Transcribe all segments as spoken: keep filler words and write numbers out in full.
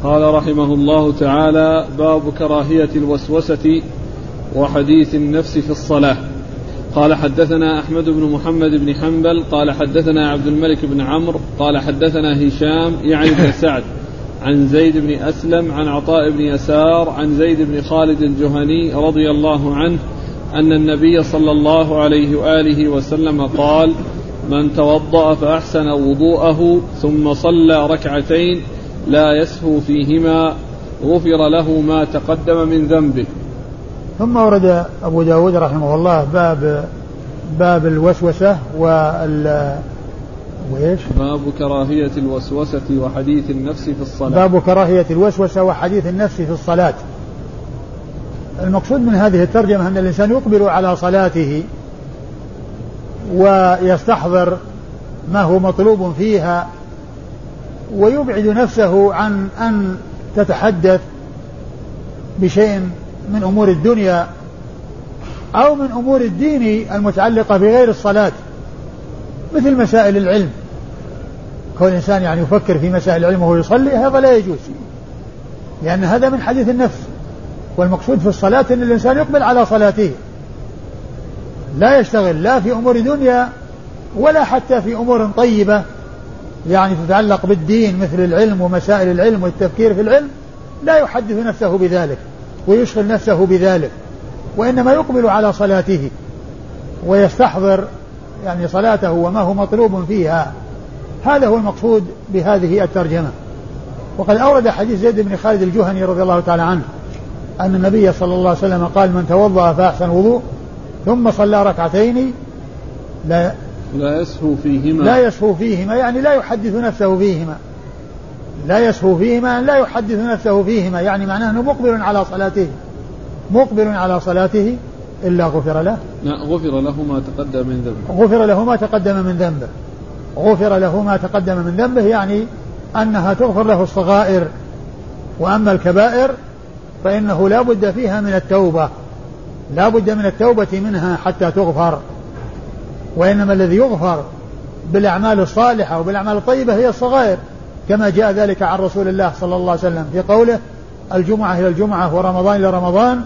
قال رحمه الله تعالى: باب كراهية الوسوسة وحديث النفس في الصلاة. قال: حدثنا أحمد بن محمد بن حنبل قال حدثنا عبد الملك بن عمرو قال حدثنا هشام يعني بن سعد عن زيد بن أسلم عن عطاء بن يسار عن زيد بن خالد الجهني رضي الله عنه أن النبي صلى الله عليه وآله وسلم قال: من توضأ فأحسن وضوءه ثم صلى ركعتين لا يسهو فيهما غفر له ما تقدم من ذنبه. ثم ورد أبو داود رحمه الله باب باب الوسوسة وال وإيش؟ باب كراهية الوسوسة وحديث النفس في الصلاة. باب كراهية الوسوسة وحديث النفس في الصلاة. المقصود من هذه الترجمة أن الإنسان يقبل على صلاته ويستحضر ما هو مطلوب فيها ويبعد نفسه عن أن تتحدث بشيء من أمور الدنيا أو من أمور الدين المتعلقة بغير الصلاة، مثل مسائل العلم. كون الإنسان يعني يفكر في مسائل العلم وهو يصلي هذا لا يجوز، لأن هذا من حديث النفس. والمقصود في الصلاة أن الإنسان يقبل على صلاته، لا يشتغل لا في أمور دنيا ولا حتى في أمور طيبة يعني تتعلق بالدين مثل العلم ومسائل العلم والتفكير في العلم، لا يحدث نفسه بذلك ويشغل نفسه بذلك، وإنما يقبل على صلاته ويستحضر يعني صلاته وما هو مطلوب فيها. هذا هو المقصود بهذه الترجمة. وقد أورد حديث زيد بن خالد الجهني رضي الله تعالى عنه أن النبي صلى الله عليه وسلم قال: من توضأ فأحسن وضوء ثم صلى ركعتين لا لا يسهو فيهما لا يسهو فيهما يعني لا يحدث نفسه فيهما لا يسهو فيهما لا يحدث نفسه فيهما يعني معناه أنه مقبل على صلاته مقبل على صلاته إلا غفر له لا غفر له ما تقدم من ذنبه غفر له ما تقدم من ذنبه غفر له ما تقدم من ذنبه يعني أنها تغفر له الصغائر، وأما الكبائر فإنه لا بد فيها من التوبة لا بد من التوبة منها حتى تغفر، وإنما الذي يغفر بالأعمال الصالحة وبالأعمال الطيبة هي الصغائر، كما جاء ذلك عن رسول الله صلى الله عليه وسلم في قوله: الجمعة إلى الجمعة ورمضان إلى رمضان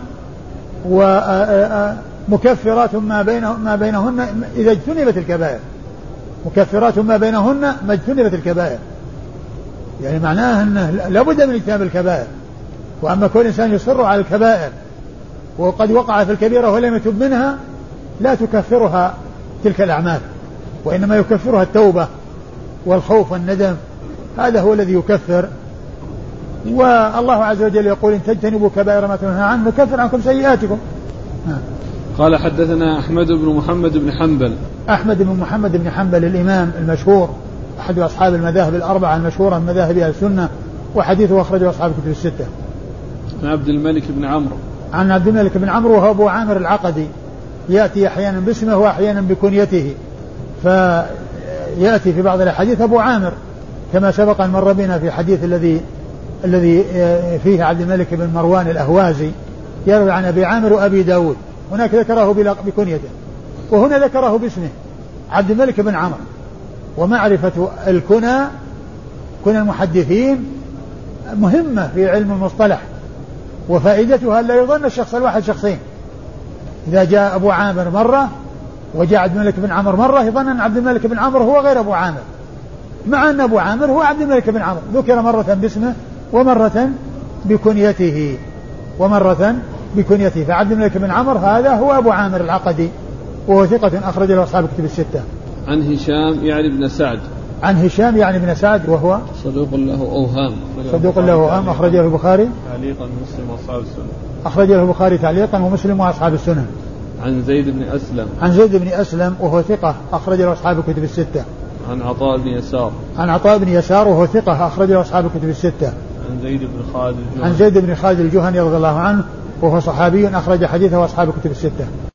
ومكفرات ما بينه ما بينهن إذا اجتنبت الكبائر مكفرات ما بينهن ما اجتنبت الكبائر، يعني معناه أنه لابد من اجتناب الكبائر. وأما كل إنسان يصر على الكبائر وقد وقع في الكبيرة ولم يتب منها لا تكفرها تلك الأعمال، وإنما يكفرها التوبة والخوف والندم، هذا هو الذي يكفر. والله عز وجل يقول: إن تجتنبوا كبائر ما تنهى عنه نكفر عنكم سيئاتكم. قال: حدثنا أحمد بن محمد بن حنبل أحمد بن محمد بن حنبل الإمام المشهور أحد أصحاب المذاهب الأربعة المشهورة من مذاهب أهل السنة، وحديثه أخرجه أصحاب الكتب الستة. عن عبد الملك بن عمرو عن عبد الملك بن عمرو وهو أبو عامر العقدي، يأتي أحيانا باسمه وأحيانا بكنيته، فيأتي في بعض الحديث أبو عامر كما سبق أن مر بنا في حديث الذي الذي فيه عبد الملك بن مروان الأهوازي يروي عن أبي عامر وأبي داود، هناك ذكره بكنيته وهنا ذكره باسمه عبد الملك بن عمرو. ومعرفة الكنى كنى المحدثين مهمة في علم المصطلح، وفائدتها لا يظن الشخص الواحد شخصين. إذا جاء أبو عامر مرة وجاء عبد الملك بن عمرو مرة يظن أن عبد الملك بن عمرو هو غير أبو عامر، مع أن أبو عامر هو عبد الملك بن عمرو، ذكر مرة باسمه ومرة بكنيته ومرة بكنيته فعبد الملك بن عمرو هذا هو أبو عامر العقدي، وهو ثقة أخرج له أصحاب الكتب الستة. عن هشام يعني بن سعد عن هشام يعني بن سعد وهو صدوق له أوهام صدوق له أوهام أخرجه البخاري تعليقا ومسلم وأصحاب السنن أخرجه البخاري تعليقا ومسلم وأصحاب السنن. عن زيد بن أسلم عن زيد بن أسلم وهو ثقة أخرج له أصحاب الكتب الستة. عن عطاء بن يسار عن عطاء بن يسار وهو ثقة أخرج له أصحاب الكتب الستة. عن زيد بن خالد عن زيد بن خالد الجهني رضي الله عنه وهو صحابي أخرج حديثه أصحاب الكتب الستة.